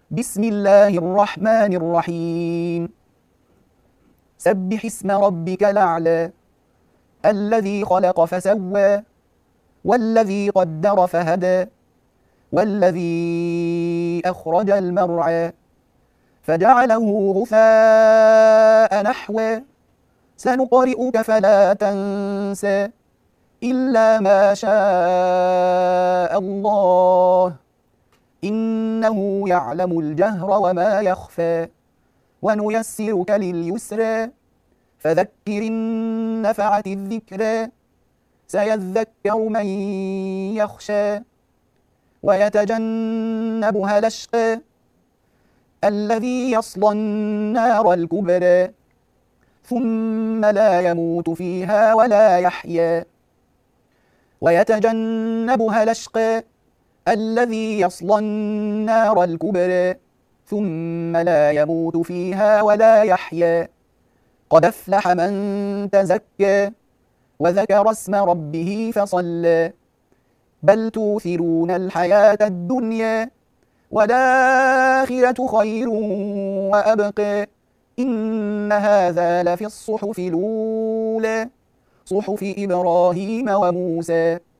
بسم الله الرحمن الرحيم. سبح اسم ربك الأعلى الذي خلق فسوى والذي قدر فهدى والذي أخرج المرعى فجعله غثاء نحوا سنقرئك فلا تنسى إلا ما شاء الله إنه يعلم الجهر وما يخفى ونيسرك لليسرى فذكر إن نفعت الذكرى سيذكر من يخشى ويتجنبها الأشقى الذي يصلى النار الكبرى ثم لا يموت فيها ولا يحيا ويتجنبها الأشقى الذي يصلى النار الكبرى ثم لا يموت فيها ولا يحيا قد أفلح من تزكى وذكر اسم ربه فصلى بل توثرون الحياة الدنيا والآخرة خير وأبقى إن هذا لفي الصحف الأولى صحف إبراهيم وموسى